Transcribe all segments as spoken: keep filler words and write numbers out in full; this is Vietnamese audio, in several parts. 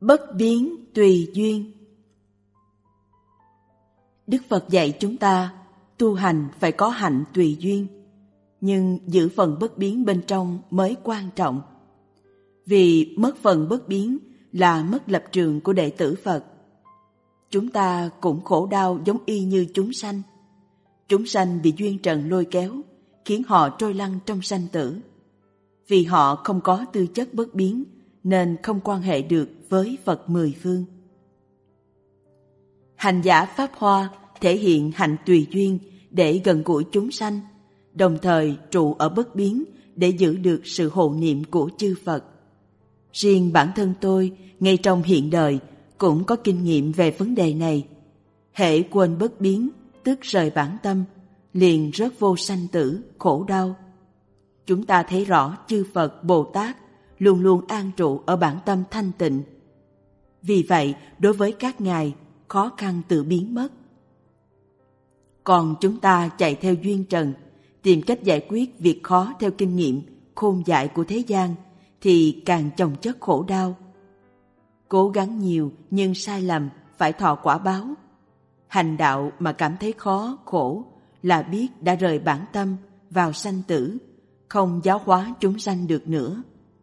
Bất biến tùy duyên. Đức Phật dạy chúng ta tu hành phải có hạnh tùy duyên, nhưng giữ phần bất biến bên trong mới quan trọng. Vì mất phần bất biến là mất lập trường của đệ tử Phật. Chúng ta cũng khổ đau giống y như chúng sanh. Chúng sanh bị duyên trần lôi kéo, khiến họ trôi lăn trong sanh tử. Vì họ không có tư chất bất biến, nên không quan hệ được với Phật mười phương. Hành giả Pháp Hoa thể hiện hạnh tùy duyên để gần gũi chúng sanh, đồng thời trụ ở bất biến để giữ được sự hộ niệm của chư Phật. Riêng bản thân tôi, ngay trong hiện đời, cũng có kinh nghiệm về vấn đề này. Hễ quên bất biến, tức rời bản tâm, liền rớt vô sanh tử, khổ đau. Chúng ta thấy rõ chư Phật, Bồ Tát luôn luôn an trụ ở bản tâm thanh tịnh. Vì vậy, đối với các ngài, khó khăn tự biến mất. Còn chúng ta chạy theo duyên trần, tìm cách giải quyết việc khó theo kinh nghiệm khôn dại của thế gian, thì càng chồng chất khổ đau. Cố gắng nhiều nhưng sai lầm, phải thọ quả báo. Hành đạo mà cảm thấy khó, khổ là biết đã rời bản tâm vào sanh tử, không giáo hóa chúng sanh được nữa.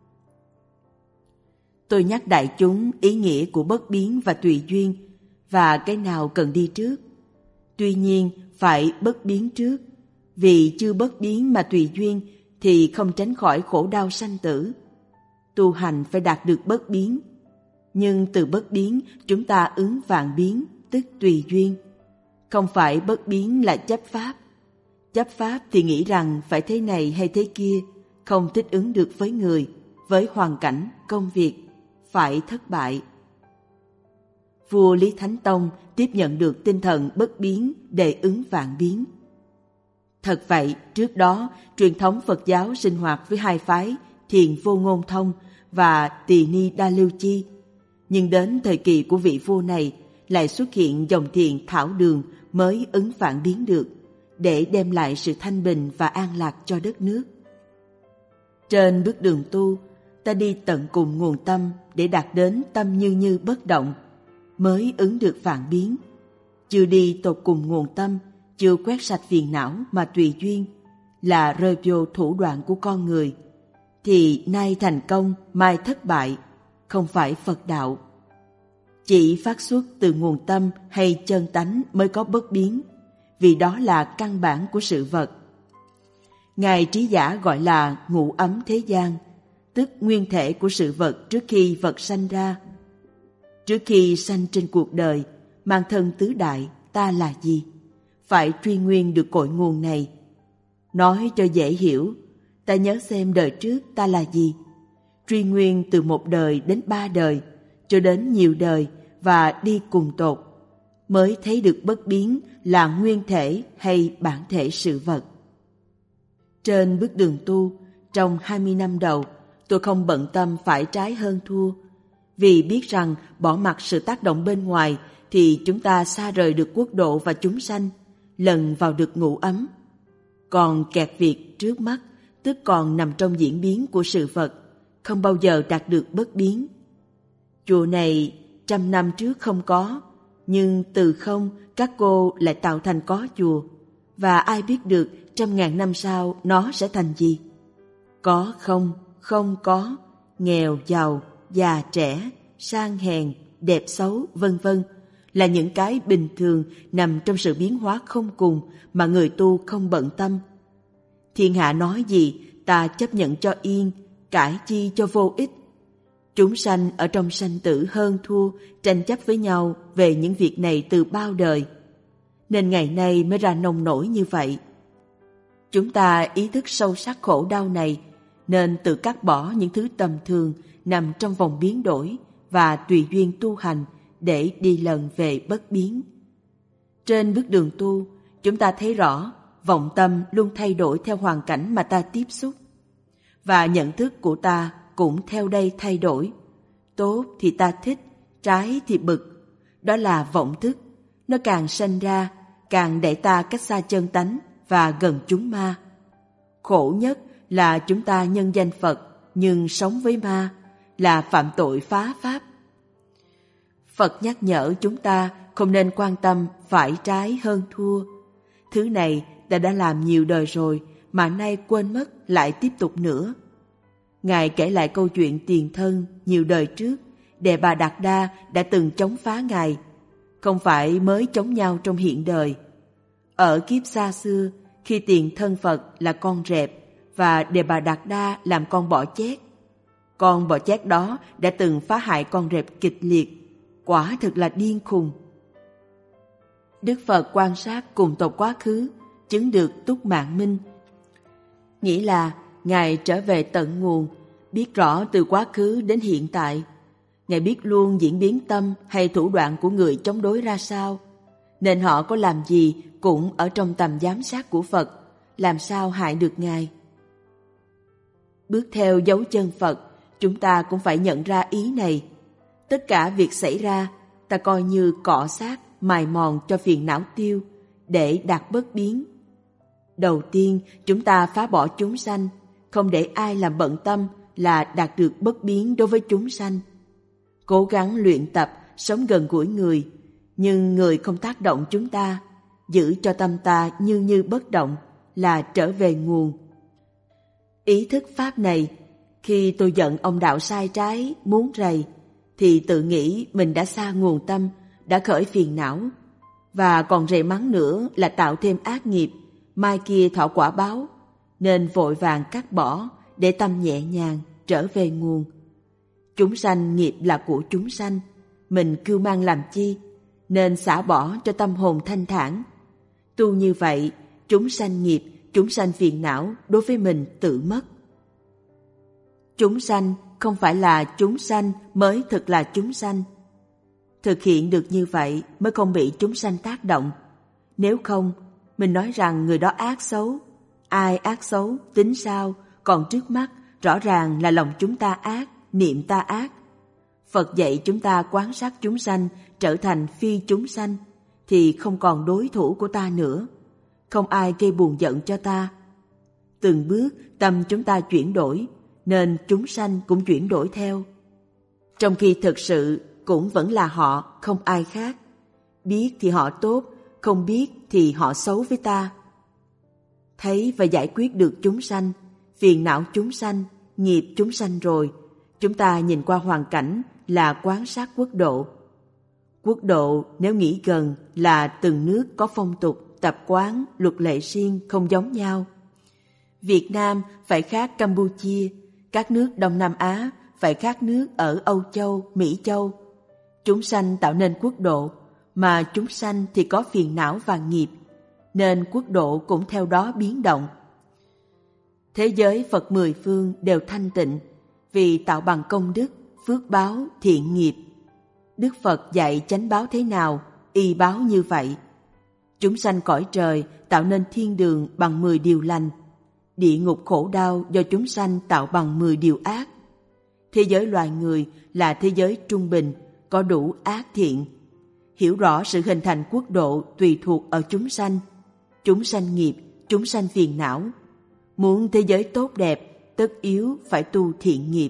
Tôi nhắc đại chúng ý nghĩa của bất biến và tùy duyên, và cái nào cần đi trước. Tuy nhiên phải bất biến trước, vì chưa bất biến mà tùy duyên thì không tránh khỏi khổ đau sanh tử. Tu hành phải đạt được bất biến, nhưng từ bất biến chúng ta ứng vạn biến, tức tùy duyên. Không phải bất biến là chấp pháp. Chấp pháp thì nghĩ rằng phải thế này hay thế kia, không thích ứng được với người, với hoàn cảnh, công việc, phải thất bại. Vua Lý Thánh Tông tiếp nhận được tinh thần bất biến để ứng vạn biến. Thật vậy, trước đó, truyền thống Phật giáo sinh hoạt với hai phái Thiền Vô Ngôn Thông và Tỳ Ni Đa Lưu Chi. Nhưng đến thời kỳ của vị vua này, lại xuất hiện dòng thiền Thảo Đường mới ứng vạn biến được, để đem lại sự thanh bình và an lạc cho đất nước. Trên bước đường tu, ta đi tận cùng nguồn tâm để đạt đến tâm như như bất động, mới ứng được vạn biến. Chưa đi tột cùng nguồn tâm, chưa quét sạch phiền não mà tùy duyên, là rơi vô thủ đoạn của con người, thì nay thành công, mai thất bại, không phải Phật đạo. Chỉ phát xuất từ nguồn tâm hay chân tánh mới có bất biến, vì đó là căn bản của sự vật. Ngài Trí Giả gọi là ngũ ấm thế gian, tức nguyên thể của sự vật trước khi vật sanh ra. Trước khi sanh trên cuộc đời, mang thân tứ đại, ta là gì? Phải truy nguyên được cội nguồn này. Nói cho dễ hiểu, ta nhớ xem đời trước ta là gì. Truy nguyên từ một đời đến ba đời, cho đến nhiều đời và đi cùng tột, mới thấy được bất biến là nguyên thể hay bản thể sự vật. Trên bước đường tu, trong hai mươi năm đầu, tôi không bận tâm phải trái hơn thua, vì biết rằng bỏ mặc sự tác động bên ngoài thì chúng ta xa rời được quốc độ và chúng sanh, lần vào được ngũ ấm. Còn kẹt việc trước mắt, tức còn nằm trong diễn biến của sự vật, không bao giờ đạt được bất biến. Chùa này trăm năm trước không có, nhưng từ không các cô lại tạo thành có chùa, và ai biết được trăm ngàn năm sau nó sẽ thành gì? Có không, không có, nghèo giàu, già trẻ, sang hèn, đẹp xấu, vân vân là những cái bình thường nằm trong sự biến hóa không cùng mà người tu không bận tâm. Thiên hạ nói gì, ta chấp nhận cho yên, cãi chi cho vô ích. Chúng sanh ở trong sanh tử hơn thua, tranh chấp với nhau về những việc này từ bao đời, nên ngày nay mới ra nông nổi như vậy. Chúng ta ý thức sâu sắc khổ đau này, nên tự cắt bỏ những thứ tầm thường nằm trong vòng biến đổi và tùy duyên tu hành để đi lần về bất biến. Trên bước đường tu, chúng ta thấy rõ vọng tâm luôn thay đổi theo hoàn cảnh mà ta tiếp xúc, và nhận thức của ta cũng theo đây thay đổi. Tốt thì ta thích, trái thì bực. Đó là vọng thức, nó càng sanh ra, càng đẩy ta cách xa chân tánh và gần chúng ma. Khổ nhất là chúng ta nhân danh Phật nhưng sống với ma, là phạm tội phá pháp. Phật nhắc nhở chúng ta không nên quan tâm phải trái hơn thua. Thứ này ta đã làm nhiều đời rồi mà nay quên mất lại tiếp tục nữa. Ngài kể lại câu chuyện tiền thân nhiều đời trước, Đề Bà Đạt Đa đã từng chống phá Ngài, không phải mới chống nhau trong hiện đời. Ở kiếp xa xưa, khi tiền thân Phật là con rệp và Đề Bà Đạt Đa làm con bọ chét, con bọ chét đó đã từng phá hại con rệp kịch liệt, quả thực là điên khùng. Đức Phật quan sát cùng tộc quá khứ, chứng được túc mạng minh, nghĩa là Ngài trở về tận nguồn, biết rõ từ quá khứ đến hiện tại. Ngài biết luôn diễn biến tâm hay thủ đoạn của người chống đối ra sao, nên họ có làm gì cũng ở trong tầm giám sát của Phật, làm sao hại được Ngài. Bước theo dấu chân Phật, chúng ta cũng phải nhận ra ý này. Tất cả việc xảy ra, ta coi như cọ sát, mài mòn cho phiền não tiêu, để đạt bất biến. Đầu tiên, chúng ta phá bỏ chúng sanh, không để ai làm bận tâm là đạt được bất biến đối với chúng sanh. Cố gắng luyện tập, sống gần gũi người, nhưng người không tác động chúng ta, giữ cho tâm ta như như bất động là trở về nguồn. Ý thức pháp này, khi tôi giận ông đạo sai trái, muốn rầy, thì tự nghĩ mình đã xa nguồn tâm, đã khởi phiền não, và còn rầy mắng nữa là tạo thêm ác nghiệp, mai kia thọ quả báo, nên vội vàng cắt bỏ để tâm nhẹ nhàng trở về nguồn. Chúng sanh nghiệp là của chúng sanh, mình cưu mang làm chi, nên xả bỏ cho tâm hồn thanh thản. Tu như vậy, chúng sanh nghiệp, chúng sanh phiền não đối với mình tự mất. Chúng sanh không phải là chúng sanh mới thực là chúng sanh. Thực hiện được như vậy mới không bị chúng sanh tác động. Nếu không, mình nói rằng người đó ác xấu. Ai ác xấu, tính sao, còn trước mắt rõ ràng là lòng chúng ta ác, niệm ta ác. Phật dạy chúng ta quán sát chúng sanh trở thành phi chúng sanh, thì không còn đối thủ của ta nữa, không ai gây buồn giận cho ta. Từng bước tâm chúng ta chuyển đổi, nên chúng sanh cũng chuyển đổi theo. Trong khi thực sự cũng vẫn là họ, không ai khác. Biết thì họ tốt, không biết thì họ xấu với ta. Thấy và giải quyết được chúng sanh, phiền não chúng sanh, nghiệp chúng sanh rồi, chúng ta nhìn qua hoàn cảnh là quán sát quốc độ. Quốc độ nếu nghĩ gần là từng nước có phong tục, tập quán, luật lệ riêng không giống nhau. Việt Nam phải khác Campuchia, các nước Đông Nam Á phải khác nước ở Âu Châu, Mỹ Châu. Chúng sanh tạo nên quốc độ, mà chúng sanh thì có phiền não và nghiệp, nên quốc độ cũng theo đó biến động. Thế giới Phật mười phương đều thanh tịnh, vì tạo bằng công đức, phước báo, thiện nghiệp. Đức Phật dạy chánh báo thế nào, y báo như vậy. Chúng sanh cõi trời tạo nên thiên đường bằng mười điều lành. Địa ngục khổ đau do chúng sanh tạo bằng mười điều ác. Thế giới loài người là thế giới trung bình, có đủ ác thiện. Hiểu rõ sự hình thành quốc độ tùy thuộc ở chúng sanh. Chúng sanh nghiệp, chúng sanh phiền não. Muốn thế giới tốt đẹp, tất yếu phải tu thiện nghiệp.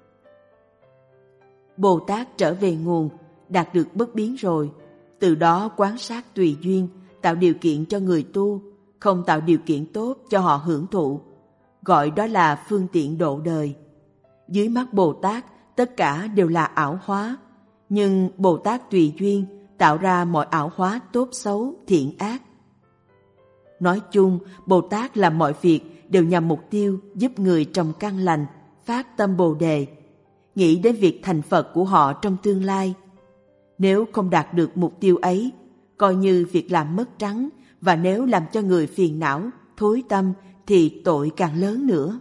Bồ Tát trở về nguồn, đạt được bất biến rồi, từ đó quán sát tùy duyên, tạo điều kiện cho người tu, không tạo điều kiện tốt cho họ hưởng thụ, gọi đó là phương tiện độ đời. Dưới mắt Bồ Tát, tất cả đều là ảo hóa, nhưng Bồ Tát tùy duyên tạo ra mọi ảo hóa tốt xấu, thiện ác. Nói chung, Bồ Tát làm mọi việc đều nhằm mục tiêu giúp người trồng căn lành, phát tâm Bồ Đề, nghĩ đến việc thành Phật của họ trong tương lai. Nếu không đạt được mục tiêu ấy, coi như việc làm mất trắng, và nếu làm cho người phiền não, thối tâm thì tội càng lớn nữa.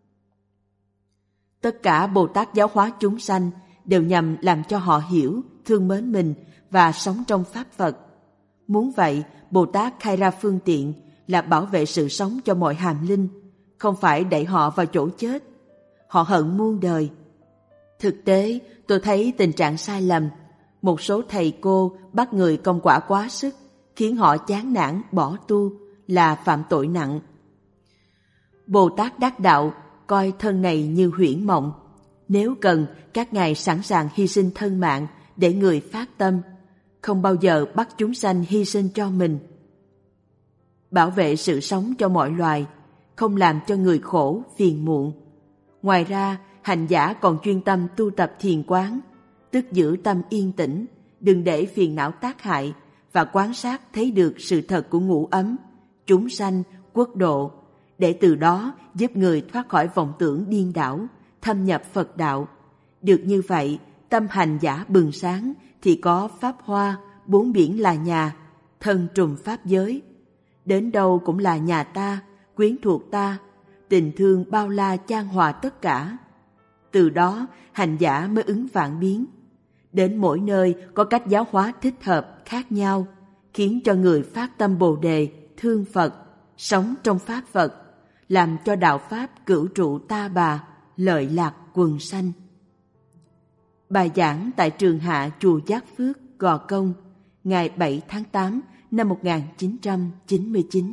Tất cả Bồ Tát giáo hóa chúng sanh đều nhằm làm cho họ hiểu, thương mến mình và sống trong Pháp Phật. Muốn vậy, Bồ Tát khai ra phương tiện là bảo vệ sự sống cho mọi hàm linh, không phải đẩy họ vào chỗ chết. Họ hận muôn đời. Thực tế, tôi thấy tình trạng sai lầm. Một số thầy cô bắt người công quả quá sức, khiến họ chán nản bỏ tu, là phạm tội nặng. Bồ Tát đắc đạo coi thân này như huyễn mộng. Nếu cần, các ngài sẵn sàng hy sinh thân mạng để người phát tâm, không bao giờ bắt chúng sanh hy sinh cho mình. Bảo vệ sự sống cho mọi loài, không làm cho người khổ, phiền muộn. Ngoài ra, hành giả còn chuyên tâm tu tập thiền quán, tức giữ tâm yên tĩnh, đừng để phiền não tác hại, và quan sát thấy được sự thật của ngũ ấm, chúng sanh, quốc độ, để từ đó giúp người thoát khỏi vọng tưởng điên đảo, thâm nhập Phật đạo. Được như vậy, tâm hành giả bừng sáng thì có pháp hoa, bốn biển là nhà, thân trùm pháp giới. Đến đâu cũng là nhà ta, quyến thuộc ta, tình thương bao la chan hòa tất cả. Từ đó, hành giả mới ứng vạn biến. Đến mỗi nơi có cách giáo hóa thích hợp khác nhau, khiến cho người phát tâm Bồ Đề, thương Phật, sống trong Pháp Phật, làm cho đạo Pháp cửu trụ ta bà, lợi lạc quần sanh. Bài giảng tại trường hạ chùa Giác Phước, Gò Công, ngày bảy tháng tám năm một nghìn chín trăm chín mươi chín.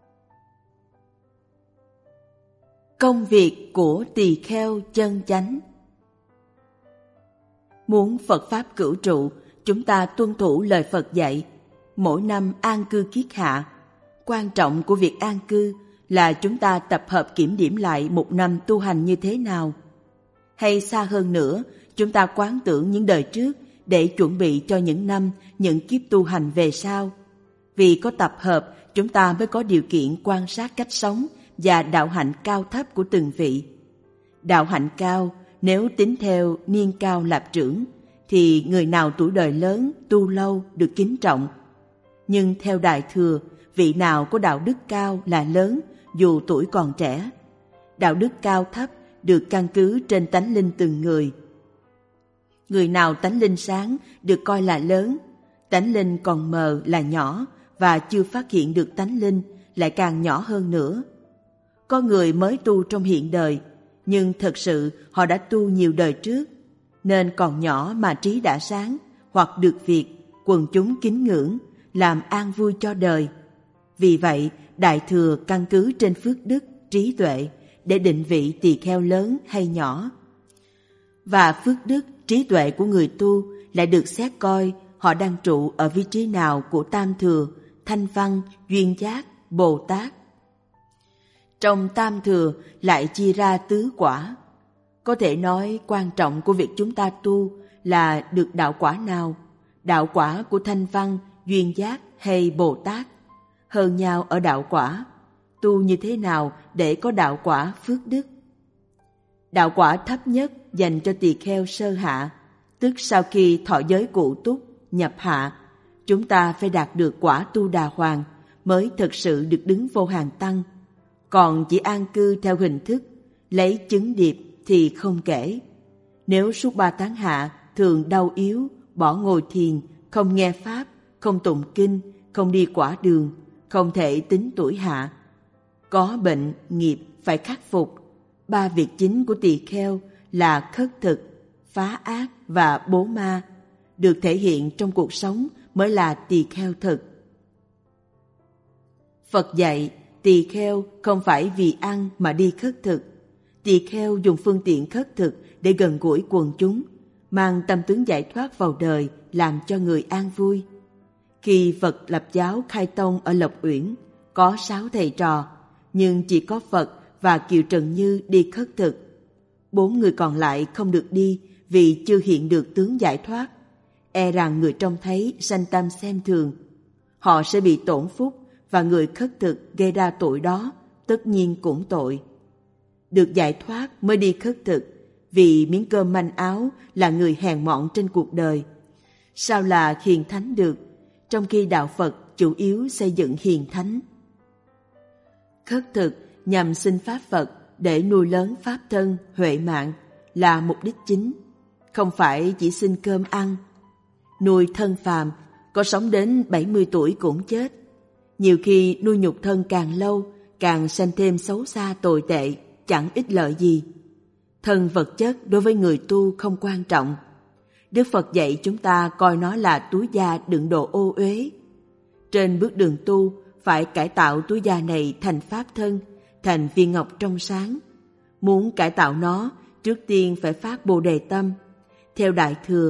Công việc của tỳ kheo chân chánh. Muốn Phật Pháp cửu trụ, chúng ta tuân thủ lời Phật dạy, mỗi năm an cư kiết hạ. Quan trọng của việc an cư là chúng ta tập hợp kiểm điểm lại một năm tu hành như thế nào. Hay xa hơn nữa, chúng ta quán tưởng những đời trước để chuẩn bị cho những năm, những kiếp tu hành về sau. Vì có tập hợp, chúng ta mới có điều kiện quan sát cách sống và đạo hạnh cao thấp của từng vị. Đạo hạnh cao, nếu tính theo niên cao lạp trưởng, thì người nào tuổi đời lớn, tu lâu được kính trọng. Nhưng theo Đại Thừa, vị nào có đạo đức cao là lớn, dù tuổi còn trẻ. Đạo đức cao thấp được căn cứ trên tánh linh từng người. Người nào tánh linh sáng được coi là lớn, tánh linh còn mờ là nhỏ, và chưa phát hiện được tánh linh lại càng nhỏ hơn nữa. Có người mới tu trong hiện đời, nhưng thật sự họ đã tu nhiều đời trước, nên còn nhỏ mà trí đã sáng, hoặc được việc quần chúng kính ngưỡng, làm an vui cho đời. Vì vậy, Đại Thừa căn cứ trên phước đức, trí tuệ để định vị tỳ kheo lớn hay nhỏ. Và phước đức, trí tuệ của người tu lại được xét coi họ đang trụ ở vị trí nào của Tam Thừa, Thanh Văn, Duyên Giác, Bồ Tát. Trong Tam Thừa lại chia ra tứ quả. Có thể nói quan trọng của việc chúng ta tu là được đạo quả nào, đạo quả của Thanh Văn, Duyên Giác hay Bồ Tát. Hơn nhau ở đạo quả, tu như thế nào để có đạo quả phước đức. Đạo quả thấp nhất dành cho tỳ kheo sơ hạ, tức sau khi thọ giới cụ túc, nhập hạ, chúng ta phải đạt được quả tu đà hoàng mới thực sự được đứng vô hàng tăng. Còn chỉ an cư theo hình thức, lấy chứng điệp thì không kể. Nếu suốt ba tháng hạ thường đau yếu, bỏ ngồi thiền, không nghe pháp, không tụng kinh, không đi quả đường, không thể tính tuổi hạ. Có bệnh, nghiệp phải khắc phục. Ba việc chính của tỳ kheo là khất thực, phá ác và bố ma, được thể hiện trong cuộc sống mới là tỳ kheo thực. Phật dạy, tỳ kheo không phải vì ăn mà đi khất thực. Tỳ kheo dùng phương tiện khất thực để gần gũi quần chúng, mang tâm tướng giải thoát vào đời, làm cho người an vui. Khi Phật lập giáo khai tông ở Lộc Uyển, có sáu thầy trò, nhưng chỉ có Phật và Kiều Trần Như đi khất thực. Bốn người còn lại không được đi vì chưa hiện được tướng giải thoát. E rằng người trông thấy sanh tâm xem thường. Họ sẽ bị tổn phúc, và người khất thực gây ra tội đó tất nhiên cũng tội. Được giải thoát mới đi khất thực, vì miếng cơm manh áo là người hèn mọn trên cuộc đời. Sao là hiền thánh được, trong khi đạo Phật chủ yếu xây dựng hiền thánh. Khất thực nhằm xin Pháp Phật để nuôi lớn Pháp thân, huệ mạng là mục đích chính, không phải chỉ xin cơm ăn. Nuôi thân phàm, có sống đến bảy mươi tuổi cũng chết. Nhiều khi nuôi nhục thân càng lâu, càng sanh thêm xấu xa tồi tệ, chẳng ích lợi gì. Thân vật chất đối với người tu không quan trọng. Đức Phật dạy chúng ta coi nó là túi da đựng đồ ô uế. Trên bước đường tu, phải cải tạo túi da này thành pháp thân, thành viên ngọc trong sáng. Muốn cải tạo nó, trước tiên phải phát Bồ Đề tâm. Theo Đại Thừa,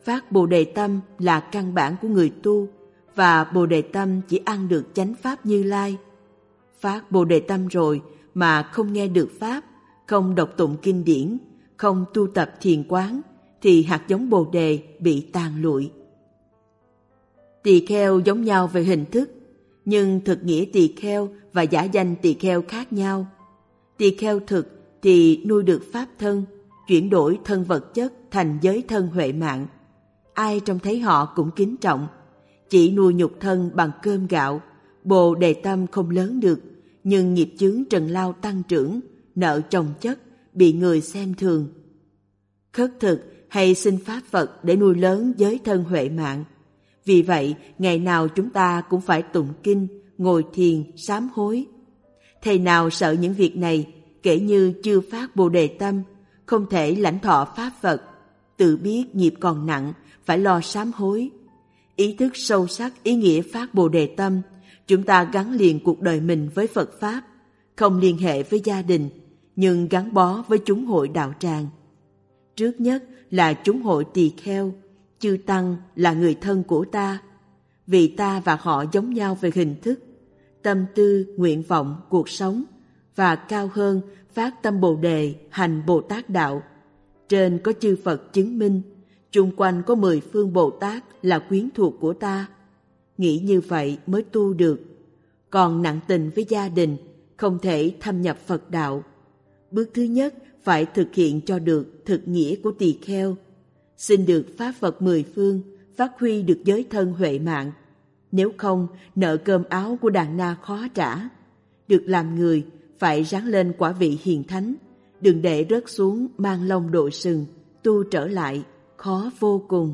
phát Bồ Đề tâm là căn bản của người tu, và Bồ Đề tâm chỉ ăn được chánh pháp Như Lai. Phát Bồ Đề tâm rồi mà không nghe được pháp, không đọc tụng kinh điển, không tu tập thiền quán, thì hạt giống Bồ Đề bị tàn lụi. Tỳ kheo giống nhau về hình thức, nhưng thực nghĩa tỳ kheo và giả danh tỳ kheo khác nhau. Tỳ kheo thực thì nuôi được pháp thân, chuyển đổi thân vật chất thành giới thân huệ mạng. Ai trông thấy họ cũng kính trọng. Chỉ nuôi nhục thân bằng cơm gạo, Bồ Đề tâm không lớn được, nhưng nghiệp chướng trần lao tăng trưởng, nợ chồng chất, bị người xem thường. Khất thực hay xin pháp Phật để nuôi lớn giới thân huệ mạng. Vì vậy, ngày nào chúng ta cũng phải tụng kinh, ngồi thiền, sám hối. Thầy nào sợ những việc này, kể như chưa phát Bồ Đề tâm, không thể lãnh thọ pháp Phật, tự biết nghiệp còn nặng, phải lo sám hối. Ý thức sâu sắc ý nghĩa phát Bồ Đề tâm, chúng ta gắn liền cuộc đời mình với Phật Pháp, không liên hệ với gia đình, nhưng gắn bó với chúng hội đạo tràng. Trước nhất là chúng hội tỳ kheo, chư tăng là người thân của ta, vì ta và họ giống nhau về hình thức, tâm tư, nguyện vọng, cuộc sống, và cao hơn phát tâm Bồ Đề, hành Bồ Tát đạo. Trên có chư Phật chứng minh, chung quanh có mười phương Bồ Tát là quyến thuộc của ta. Nghĩ như vậy mới tu được. Còn nặng tình với gia đình, không thể thâm nhập Phật đạo. Bước thứ nhất phải thực hiện cho được thực nghĩa của tỳ kheo, xin được pháp Phật mười phương, phát huy được giới thân huệ mạng. Nếu không, nợ cơm áo của đàn na khó trả. Được làm người, phải ráng lên quả vị hiền thánh, đừng để rớt xuống mang lông đội sừng, tu trở lại, khó vô cùng.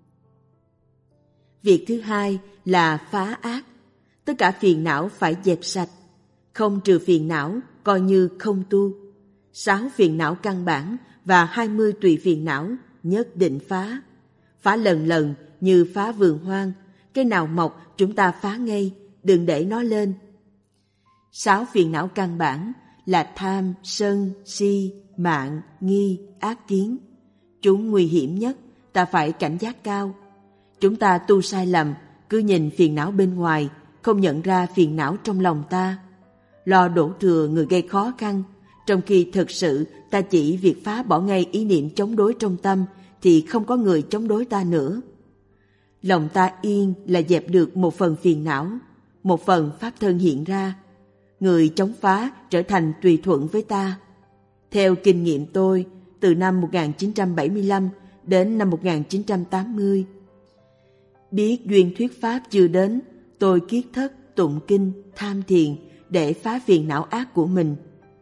Việc thứ hai là phá ác. Tất cả phiền não phải dẹp sạch. Không trừ phiền não, coi như không tu. Sáu phiền não căn bản và hai mươi tùy phiền não nhất định phá. Phá lần lần như phá vườn hoang, cái nào mọc chúng ta phá ngay, đừng để nó lên. Sáu phiền não căn bản là tham, sân, si, mạn, nghi, ác kiến. Chúng nguy hiểm nhất, ta phải cảnh giác cao. Chúng ta tu sai lầm, cứ nhìn phiền não bên ngoài, không nhận ra phiền não trong lòng ta. Lo đổ thừa người gây khó khăn, trong khi thực sự ta chỉ việc phá bỏ ngay ý niệm chống đối trong tâm, thì không có người chống đối ta nữa. Lòng ta yên là dẹp được một phần phiền não, một phần pháp thân hiện ra. Người chống phá trở thành tùy thuận với ta. Theo kinh nghiệm tôi, từ năm một nghìn chín trăm bảy mươi lăm đến năm một nghìn chín trăm tám mươi, biết duyên thuyết pháp chưa đến, tôi kiết thất, tụng kinh, tham thiền để phá phiền não ác của mình.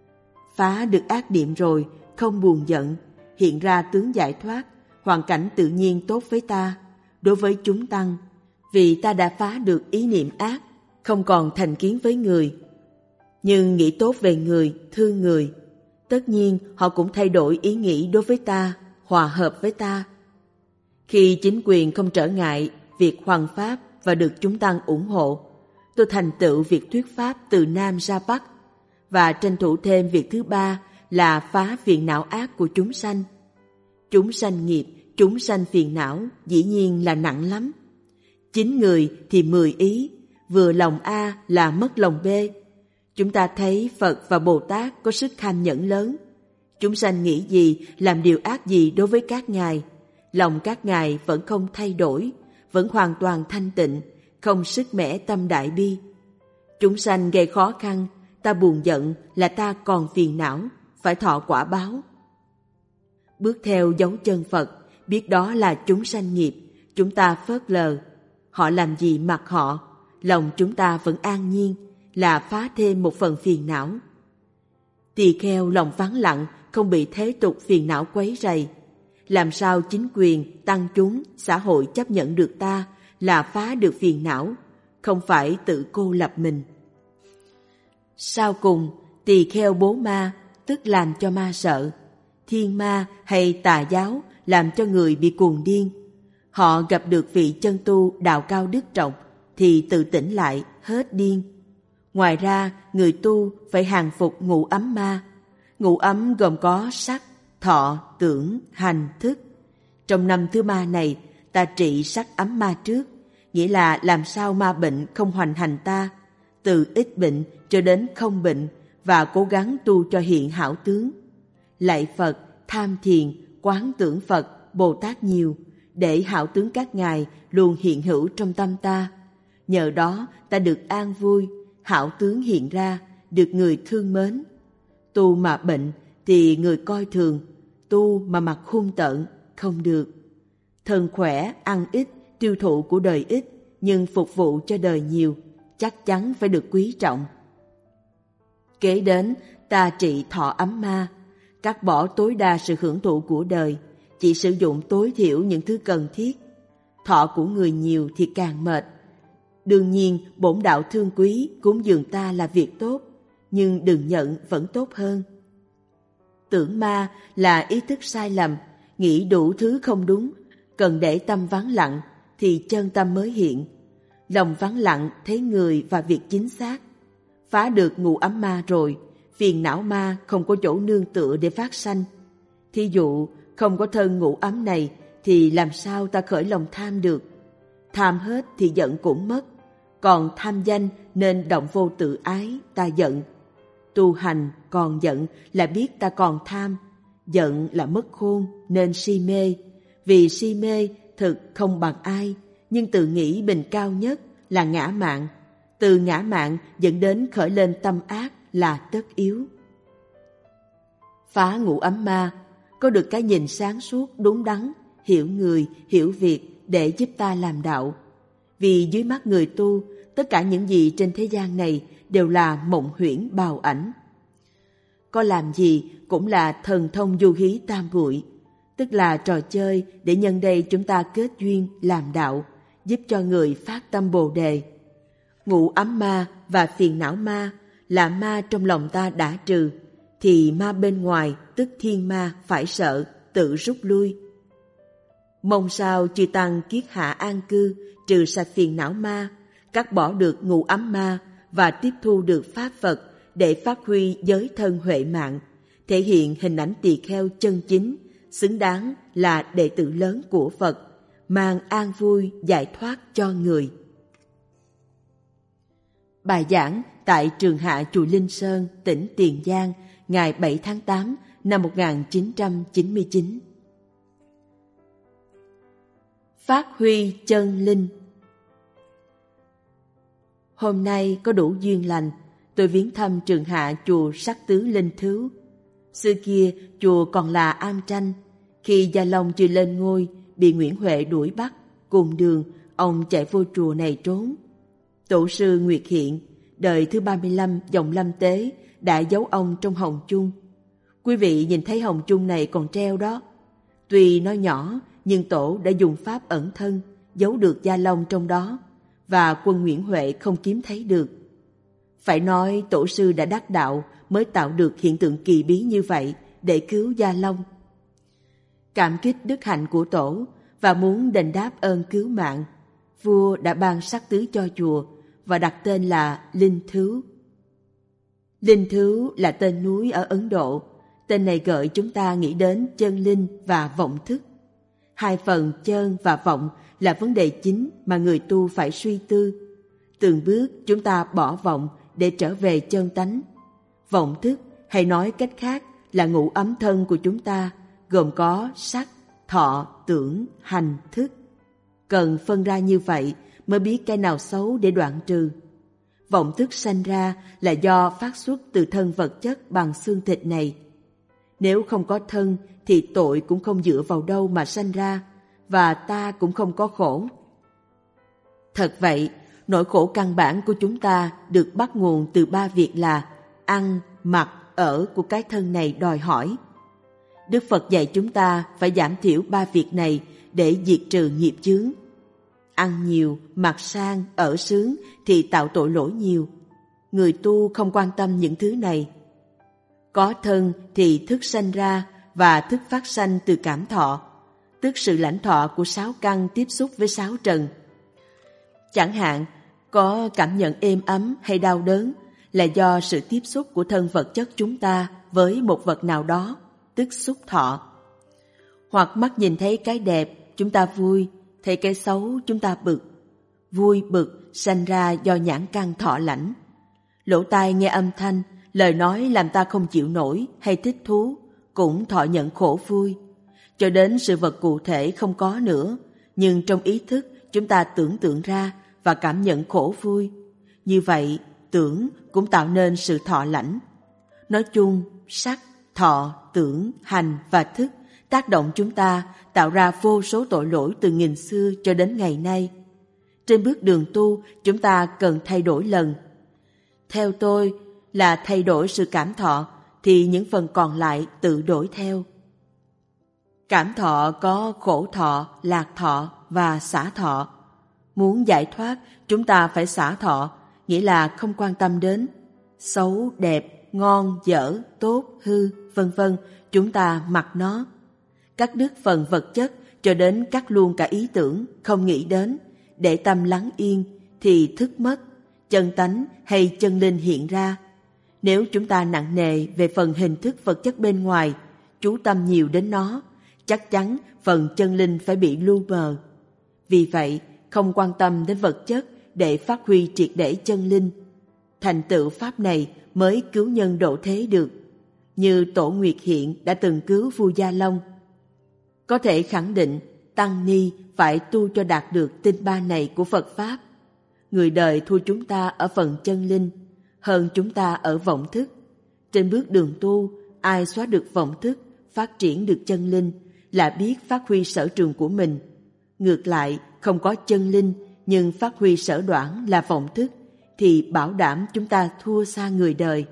Phá được ác niệm rồi, không buồn giận, hiện ra tướng giải thoát, hoàn cảnh tự nhiên tốt với ta, đối với chúng tăng, vì ta đã phá được ý niệm ác, không còn thành kiến với người. Nhưng nghĩ tốt về người, thương người, tất nhiên họ cũng thay đổi ý nghĩ đối với ta, hòa hợp với ta. Khi chính quyền không trở ngại việc hoằng pháp và được chúng tăng ủng hộ, tôi thành tựu việc thuyết pháp từ Nam ra Bắc, và tranh thủ thêm việc thứ ba là phá phiền não ác của chúng sanh. Chúng sanh nghiệp, chúng sanh phiền não dĩ nhiên là nặng lắm. Chín người thì mười ý, vừa lòng A là mất lòng B. Chúng ta thấy Phật và Bồ Tát có sức kham nhẫn lớn. Chúng sanh nghĩ gì, làm điều ác gì đối với các ngài, lòng các ngài vẫn không thay đổi, vẫn hoàn toàn thanh tịnh, không sức mẻ tâm đại bi. Chúng sanh gây khó khăn, ta buồn giận là ta còn phiền não, phải thọ quả báo. Bước theo dấu chân Phật, biết đó là chúng sanh nghiệp, chúng ta phớt lờ. Họ làm gì mặc họ, lòng chúng ta vẫn an nhiên, là phá thêm một phần phiền não. Tỳ kheo lòng vắng lặng, không bị thế tục phiền não quấy rầy. Làm sao chính quyền, tăng chúng, xã hội chấp nhận được ta là phá được phiền não, không phải tự cô lập mình. Sau cùng, tỳ kheo bố ma, tức làm cho ma sợ. Thiên ma hay tà giáo làm cho người bị cuồng điên. Họ gặp được vị chân tu đạo cao đức trọng thì tự tỉnh lại, hết điên. Ngoài ra, người tu phải hàng phục ngũ ấm ma. Ngũ ấm gồm có sắc, thọ, tưởng, hành, thức. Trong năm thứ ma này, ta trị sắc ấm ma trước, nghĩa là làm sao ma bệnh không hoành hành ta, từ ít bệnh cho đến không bệnh, và cố gắng tu cho hiện hảo tướng. Lạy Phật, tham thiền, quán tưởng Phật, Bồ Tát nhiều, để hảo tướng các ngài luôn hiện hữu trong tâm ta. Nhờ đó ta được an vui, hảo tướng hiện ra, được người thương mến. Tu mà bệnh thì người coi thường, tu mà mặt hung tợn không được. Thân khỏe, ăn ít, tiêu thụ của đời ít, nhưng phục vụ cho đời nhiều, chắc chắn phải được quý trọng. Kế đến, ta trị thọ ấm ma, cắt bỏ tối đa sự hưởng thụ của đời, chỉ sử dụng tối thiểu những thứ cần thiết. Thọ của người nhiều thì càng mệt. Đương nhiên, bổn đạo thương quý cúng dường ta là việc tốt, nhưng đừng nhận vẫn tốt hơn. Tưởng ma là ý thức sai lầm, nghĩ đủ thứ không đúng, cần để tâm vắng lặng thì chân tâm mới hiện. Lòng vắng lặng thấy người và việc chính xác. Phá được ngũ ấm ma rồi, phiền não ma không có chỗ nương tựa để phát sanh. Thí dụ, không có thân ngũ ấm này thì làm sao ta khởi lòng tham được? Tham hết thì giận cũng mất. Còn tham danh nên động vô tự ái, ta giận. Tu hành còn giận là biết ta còn tham. Giận là mất khôn nên si mê. Vì si mê thực không bằng ai, nhưng tự nghĩ mình cao nhất là ngã mạn. Từ ngã mạn dẫn đến khởi lên tâm ác là tất yếu. Phá ngũ ấm ma, có được cái nhìn sáng suốt đúng đắn, hiểu người, hiểu việc để giúp ta làm đạo. Vì dưới mắt người tu, tất cả những gì trên thế gian này đều là mộng huyễn bào ảnh. Có làm gì cũng là thần thông du hí tam muội, tức là trò chơi để nhân đây chúng ta kết duyên làm đạo, giúp cho người phát tâm Bồ đề. Ngũ ấm ma và phiền não ma là ma trong lòng ta đã trừ, thì ma bên ngoài tức thiên ma phải sợ, tự rút lui. Mong sao chư tăng kiết hạ an cư, trừ sạch phiền não ma, cắt bỏ được ngũ ấm ma và tiếp thu được pháp Phật để phát huy giới thân huệ mạng, thể hiện hình ảnh tỳ kheo chân chính, xứng đáng là đệ tử lớn của Phật, mang an vui giải thoát cho người. Bài giảng tại Trường Hạ chùa Linh Sơn, tỉnh Tiền Giang, ngày bảy tháng tám năm một nghìn chín trăm chín mươi chín. Phát huy chân linh. Hôm nay có đủ duyên lành, tôi viếng thăm Trường Hạ chùa Sắc Tứ Linh Thứu. Xưa kia chùa còn là am tranh, khi Gia Long chưa lên ngôi bị Nguyễn Huệ đuổi bắt, cùng đường ông chạy vô chùa này trốn. Tổ sư Nguyệt Hiện, đời thứ ba mươi lăm dòng Lâm Tế, đã giấu ông trong hồng chung. Quý vị nhìn thấy hồng chung này còn treo đó. Tuy nó nhỏ, nhưng tổ đã dùng pháp ẩn thân, giấu được Gia Long trong đó, và quân Nguyễn Huệ không kiếm thấy được. Phải nói tổ sư đã đắc đạo mới tạo được hiện tượng kỳ bí như vậy để cứu Gia Long. Cảm kích đức hạnh của tổ và muốn đền đáp ơn cứu mạng, vua đã ban sắc tứ cho chùa và đặt tên là Linh Thứu. Linh Thứu là tên núi ở Ấn Độ. Tên này gợi chúng ta nghĩ đến chân linh và vọng thức. Hai phần chân và vọng là vấn đề chính mà người tu phải suy tư. Từng bước chúng ta bỏ vọng để trở về chân tánh. Vọng thức, hay nói cách khác là ngũ ấm thân của chúng ta, gồm có sắc, thọ, tưởng, hành, thức. Cần phân ra như vậy mới biết cái nào xấu để đoạn trừ. Vọng thức sanh ra là do phát xuất từ thân vật chất bằng xương thịt này. Nếu không có thân thì tội cũng không dựa vào đâu mà sanh ra, và ta cũng không có khổ. Thật vậy, nỗi khổ căn bản của chúng ta được bắt nguồn từ ba việc là ăn, mặc, ở của cái thân này đòi hỏi. Đức Phật dạy chúng ta phải giảm thiểu ba việc này để diệt trừ nghiệp chướng. Ăn nhiều, mặc sang, ở sướng thì tạo tội lỗi nhiều. Người tu không quan tâm những thứ này. Có thân thì thức sanh ra và thức phát sanh từ cảm thọ, tức sự lãnh thọ của sáu căn tiếp xúc với sáu trần. Chẳng hạn, có cảm nhận êm ấm hay đau đớn là do sự tiếp xúc của thân vật chất chúng ta với một vật nào đó, tức xúc thọ. Hoặc mắt nhìn thấy cái đẹp, chúng ta vui, Thấy cái xấu chúng ta bực. Vui bực sanh ra do nhãn căn thọ lãnh. Lỗ tai nghe âm thanh, lời nói làm ta không chịu nổi hay thích thú, cũng thọ nhận khổ vui. Cho đến sự vật cụ thể không có nữa, nhưng trong ý thức chúng ta tưởng tượng ra và cảm nhận khổ vui. Như vậy, tưởng cũng tạo nên sự thọ lãnh. Nói chung, sắc, thọ, tưởng, hành và thức tác động chúng ta, tạo ra vô số tội lỗi từ nghìn xưa cho đến ngày nay. Trên bước đường tu, chúng ta cần thay đổi lần. Theo tôi là thay đổi sự cảm thọ, thì những phần còn lại tự đổi theo. Cảm thọ có khổ thọ, lạc thọ và xả thọ. Muốn giải thoát, chúng ta phải xả thọ, nghĩa là không quan tâm đến xấu, đẹp, ngon, dở, tốt, hư, vân vân, chúng ta mặc nó. Cắt đứt phần vật chất cho đến cắt luôn cả ý tưởng, không nghĩ đến, để tâm lắng yên thì thức mất, chân tánh hay chân linh hiện ra. Nếu chúng ta nặng nề về phần hình thức vật chất bên ngoài, chú tâm nhiều đến nó, chắc chắn phần chân linh phải bị lu mờ. Vì vậy, không quan tâm đến vật chất để phát huy triệt để chân linh. Thành tựu pháp này mới cứu nhân độ thế được, như Tổ Nguyệt Hiện đã từng cứu Vua Gia Long. Có thể khẳng định tăng ni phải tu cho đạt được tinh ba này của Phật Pháp. Người đời thua chúng ta ở phần chân linh, hơn chúng ta ở vọng thức. Trên bước đường tu, ai xóa được vọng thức, phát triển được chân linh, là biết phát huy sở trường của mình. Ngược lại, không có chân linh nhưng phát huy sở đoản là vọng thức, thì bảo đảm chúng ta thua xa người đời.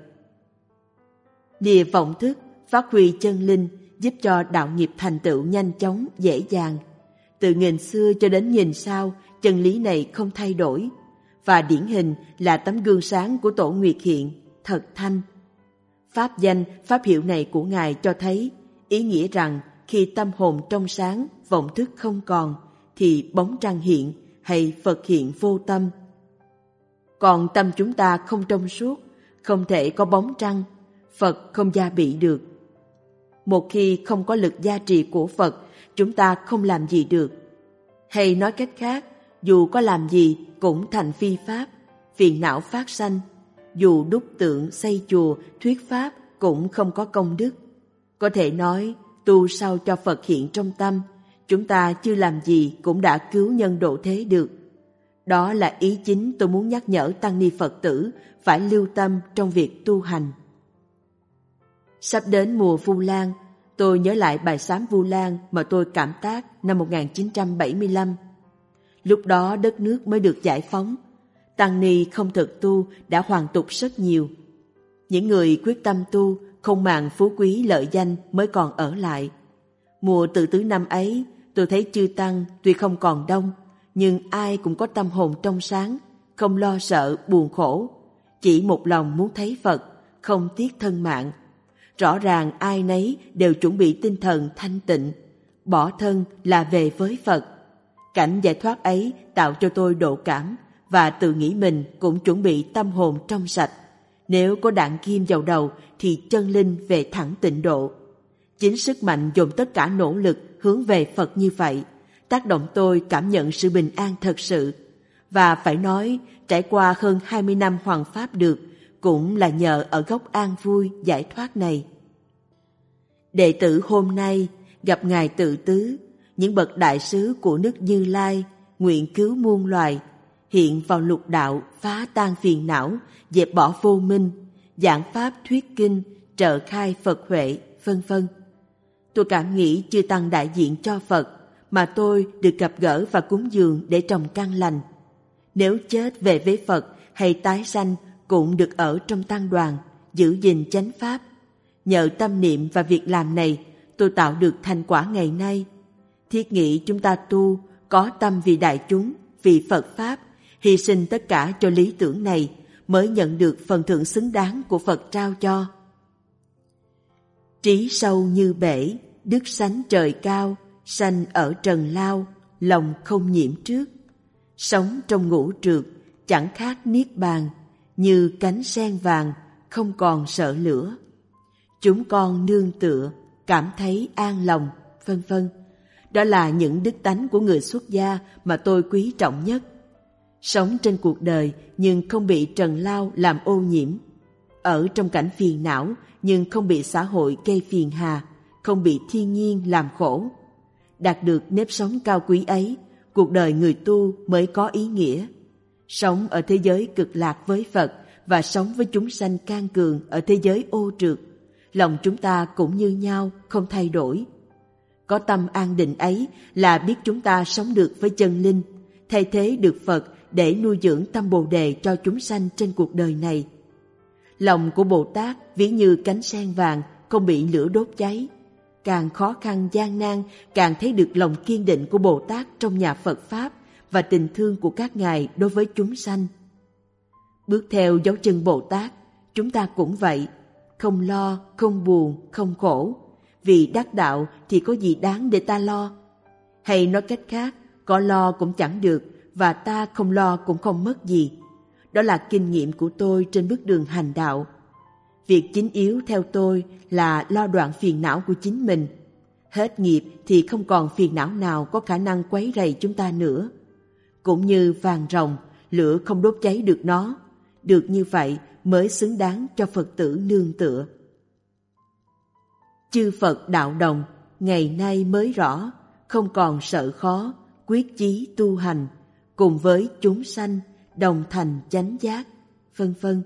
Lìa vọng thức, phát huy chân linh giúp cho đạo nghiệp thành tựu nhanh chóng, dễ dàng. Từ nghìn xưa cho đến nghìn sau, chân lý này không thay đổi. Và điển hình là tấm gương sáng của Tổ Nguyệt Hiện, thật thanh. Pháp danh, pháp hiệu này của Ngài cho thấy ý nghĩa rằng khi tâm hồn trong sáng, vọng thức không còn, thì bóng trăng hiện hay Phật hiện vô tâm. Còn tâm chúng ta không trong suốt, không thể có bóng trăng, Phật không gia bị được. Một khi không có lực gia trì của Phật, chúng ta không làm gì được. Hay nói cách khác, dù có làm gì cũng thành phi pháp, phiền não phát sanh. Dù đúc tượng, xây chùa, thuyết pháp cũng không có công đức. Có thể nói, tu sao cho Phật hiện trong tâm, chúng ta chưa làm gì cũng đã cứu nhân độ thế được. Đó là ý chính tôi muốn nhắc nhở tăng ni Phật tử phải lưu tâm trong việc tu hành. Sắp đến mùa Vu Lan, tôi nhớ lại bài sám Vu Lan mà tôi cảm tác năm một nghìn chín trăm bảy mươi lăm. Lúc đó đất nước mới được giải phóng, tăng ni không thực tu đã hoàn tục rất nhiều. Những người quyết tâm tu, không màng phú quý lợi danh mới còn ở lại. Mùa Tự Tứ năm ấy, tôi thấy chư tăng tuy không còn đông, nhưng ai cũng có tâm hồn trong sáng, không lo sợ buồn khổ, chỉ một lòng muốn thấy Phật, không tiếc thân mạng. Rõ ràng ai nấy đều chuẩn bị tinh thần thanh tịnh, bỏ thân là về với Phật. Cảnh giải thoát ấy tạo cho tôi độ cảm, và tự nghĩ mình cũng chuẩn bị tâm hồn trong sạch. Nếu có đạn kim vào đầu thì chân linh về thẳng tịnh độ. Chính sức mạnh dồn tất cả nỗ lực hướng về Phật như vậy, tác động tôi cảm nhận sự bình an thật sự. Và phải nói, trải qua hơn hai mươi năm hoằng pháp được, cũng là nhờ ở gốc an vui giải thoát này. Đệ tử hôm nay gặp Ngài Tự Tứ, những bậc đại sứ của nước Như Lai, nguyện cứu muôn loài, hiện vào lục đạo phá tan phiền não, dẹp bỏ vô minh, giảng pháp thuyết kinh, trợ khai Phật huệ, vân vân. Tôi cảm nghĩ chư tăng đại diện cho Phật, mà tôi được gặp gỡ và cúng dường để trồng căn lành. Nếu chết về với Phật hay tái sanh cũng được ở trong tăng đoàn, giữ gìn chánh pháp. Nhờ tâm niệm và việc làm này, tôi tạo được thành quả ngày nay. Thiết nghĩ chúng ta tu, có tâm vì đại chúng, vì Phật Pháp, hy sinh tất cả cho lý tưởng này, mới nhận được phần thưởng xứng đáng của Phật trao cho. Trí sâu như bể, đức sánh trời cao, sanh ở trần lao, lòng không nhiễm trước. Sống trong ngũ trượt, chẳng khác niết bàn, như cánh sen vàng, không còn sợ lửa. Chúng con nương tựa, cảm thấy an lòng, vân vân. Đó là những đức tánh của người xuất gia mà tôi quý trọng nhất. Sống trên cuộc đời nhưng không bị trần lao làm ô nhiễm. Ở trong cảnh phiền não nhưng không bị xã hội gây phiền hà, không bị thiên nhiên làm khổ. Đạt được nếp sống cao quý ấy, cuộc đời người tu mới có ý nghĩa. Sống ở thế giới cực lạc với Phật và sống với chúng sanh can cường ở thế giới ô trượt, lòng chúng ta cũng như nhau, không thay đổi. Có tâm an định ấy là biết chúng ta sống được với chân linh, thay thế được Phật để nuôi dưỡng tâm Bồ Đề cho chúng sanh trên cuộc đời này. Lòng của Bồ Tát ví như cánh sen vàng không bị lửa đốt cháy. Càng khó khăn gian nan, càng thấy được lòng kiên định của Bồ Tát trong nhà Phật Pháp và tình thương của các ngài đối với chúng sanh. Bước theo dấu chân Bồ Tát, chúng ta cũng vậy, không lo, không buồn, không khổ. Vì đắc đạo thì có gì đáng để ta lo? Hay nói cách khác, có lo cũng chẳng được và ta không lo cũng không mất gì. Đó là kinh nghiệm của tôi trên bước đường hành đạo. Việc chính yếu theo tôi là lo đoạn phiền não của chính mình. Hết nghiệp thì không còn phiền não nào có khả năng quấy rầy chúng ta nữa. Cũng như vàng ròng, lửa không đốt cháy được nó. Được như vậy mới xứng đáng cho Phật tử nương tựa. Chư Phật đạo đồng, ngày nay mới rõ, không còn sợ khó, quyết chí tu hành, cùng với chúng sanh, đồng thành chánh giác, vân vân.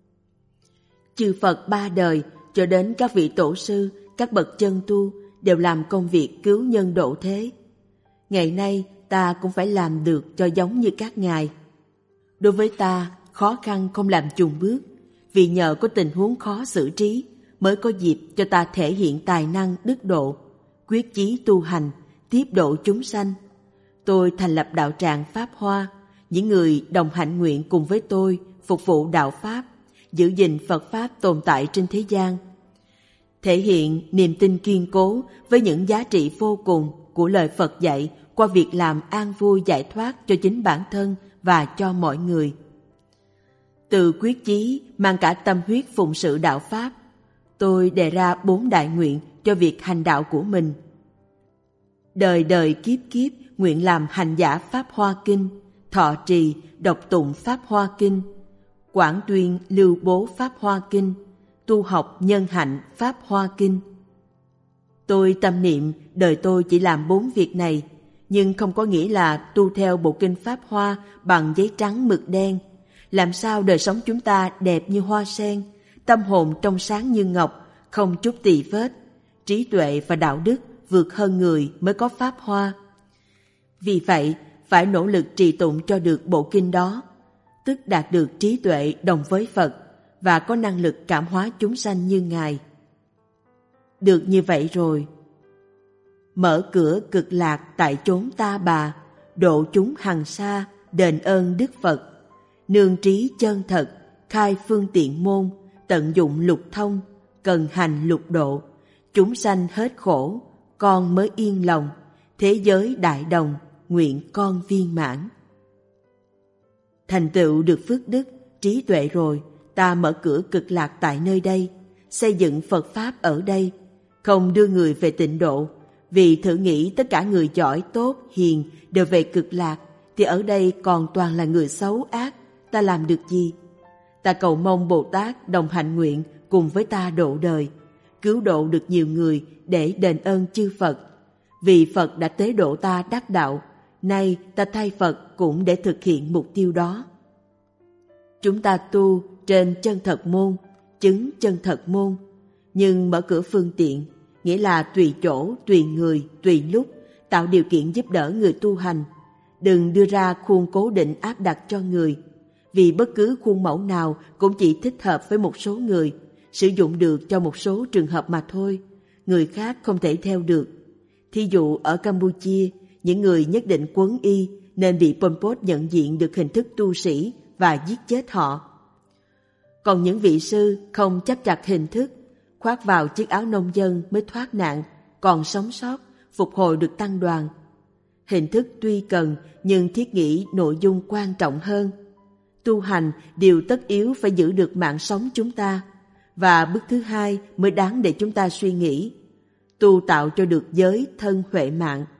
Chư Phật ba đời cho đến các vị tổ sư, các bậc chân tu đều làm công việc cứu nhân độ thế. Ngày nay ta cũng phải làm được cho giống như các ngài. Đối với ta, khó khăn không làm chùn bước, vì nhờ có tình huống khó xử trí mới có dịp cho ta thể hiện tài năng đức độ, quyết chí tu hành, tiếp độ chúng sanh. Tôi thành lập đạo tràng Pháp Hoa, những người đồng hạnh nguyện cùng với tôi phục vụ đạo Pháp, giữ gìn Phật Pháp tồn tại trên thế gian. Thể hiện niềm tin kiên cố với những giá trị vô cùng của lời Phật dạy qua việc làm an vui giải thoát cho chính bản thân và cho mọi người. Từ quyết chí mang cả tâm huyết phụng sự đạo Pháp, tôi đề ra bốn đại nguyện cho việc hành đạo của mình. Đời đời kiếp kiếp nguyện làm hành giả Pháp Hoa Kinh, thọ trì, đọc tụng Pháp Hoa Kinh, quảng tuyên lưu bố Pháp Hoa Kinh, tu học nhân hạnh Pháp Hoa Kinh. Tôi tâm niệm đời tôi chỉ làm bốn việc này, nhưng không có nghĩa là tu theo bộ kinh Pháp Hoa bằng giấy trắng mực đen. Làm sao đời sống chúng ta đẹp như hoa sen, tâm hồn trong sáng như ngọc, không chút tì vết, trí tuệ và đạo đức vượt hơn người mới có Pháp Hoa. Vì vậy, phải nỗ lực trì tụng cho được bộ kinh đó, tức đạt được trí tuệ đồng với Phật và có năng lực cảm hóa chúng sanh như Ngài. Được như vậy rồi, mở cửa cực lạc tại chốn ta bà, độ chúng hằng xa, đền ơn Đức Phật, nương trí chân thật, khai phương tiện môn, tận dụng lục thông, cần hành lục độ, chúng sanh hết khổ, con mới yên lòng, thế giới đại đồng, nguyện con viên mãn. Thành tựu được phước đức, trí tuệ rồi, ta mở cửa cực lạc tại nơi đây, xây dựng Phật Pháp ở đây, không đưa người về tịnh độ, vì thử nghĩ tất cả người giỏi, tốt, hiền đều về cực lạc, thì ở đây còn toàn là người xấu ác, ta làm được gì? Ta cầu mong Bồ Tát đồng hạnh nguyện cùng với ta độ đời, cứu độ được nhiều người để đền ơn chư Phật. Vì Phật đã tế độ ta đắc đạo, nay ta thay Phật cũng để thực hiện mục tiêu đó. Chúng ta tu trên chân thật môn, chứng chân thật môn, nhưng mở cửa phương tiện, nghĩa là tùy chỗ, tùy người, tùy lúc, tạo điều kiện giúp đỡ người tu hành. Đừng đưa ra khuôn cố định áp đặt cho người, vì bất cứ khuôn mẫu nào cũng chỉ thích hợp với một số người, sử dụng được cho một số trường hợp mà thôi, người khác không thể theo được. Thí dụ ở Campuchia, những người nhất định quấn y nên bị Pol Pot nhận diện được hình thức tu sĩ và giết chết họ. Còn những vị sư không chấp chặt hình thức, khoác vào chiếc áo nông dân mới thoát nạn, còn sống sót, phục hồi được tăng đoàn. Hình thức tuy cần nhưng thiết nghĩ nội dung quan trọng hơn. Tu hành điều tất yếu phải giữ được mạng sống chúng ta, và bước thứ hai mới đáng để chúng ta suy nghĩ. Tu tạo cho được giới thân huệ mạng,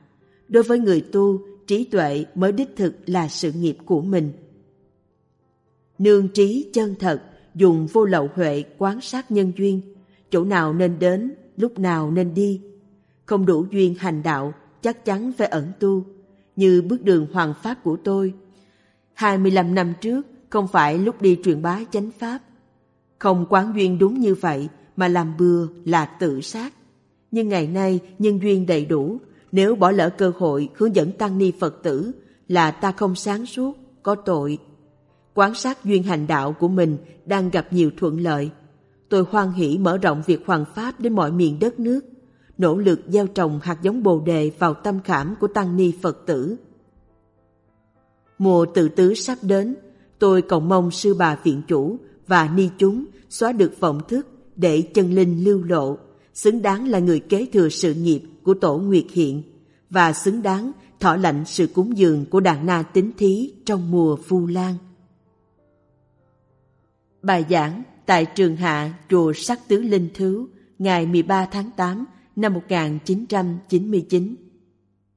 Đối với người tu, trí tuệ mới đích thực là sự nghiệp của mình. Nương trí chân thật, dùng vô lậu huệ quán sát nhân duyên, chỗ nào nên đến, lúc nào nên đi. Không đủ duyên hành đạo, chắc chắn phải ẩn tu, như bước đường hoằng pháp của tôi. hai mươi lăm năm trước, không phải lúc đi truyền bá chánh pháp. Không quán duyên đúng như vậy mà làm bừa là tự sát. Nhưng ngày nay nhân duyên đầy đủ, nếu bỏ lỡ cơ hội hướng dẫn tăng ni Phật tử là ta không sáng suốt, có tội. Quán sát duyên hành đạo của mình đang gặp nhiều thuận lợi. Tôi hoan hỷ mở rộng việc hoằng pháp đến mọi miền đất nước, nỗ lực gieo trồng hạt giống Bồ đề vào tâm khảm của tăng ni Phật tử. Mùa tự tứ sắp đến, tôi cầu mong sư bà viện chủ và ni chúng xóa được vọng thức để chân linh lưu lộ, xứng đáng là người kế thừa sự nghiệp của tổ Nguyệt Hiện và xứng đáng thọ lãnh sự cúng dường của đàn na tín thí trong mùa Vu Lan. Bài giảng tại Trường Hạ chùa Sắc Tứ Linh Thứu ngày mười ba tháng tám năm một nghìn chín trăm chín mươi chín.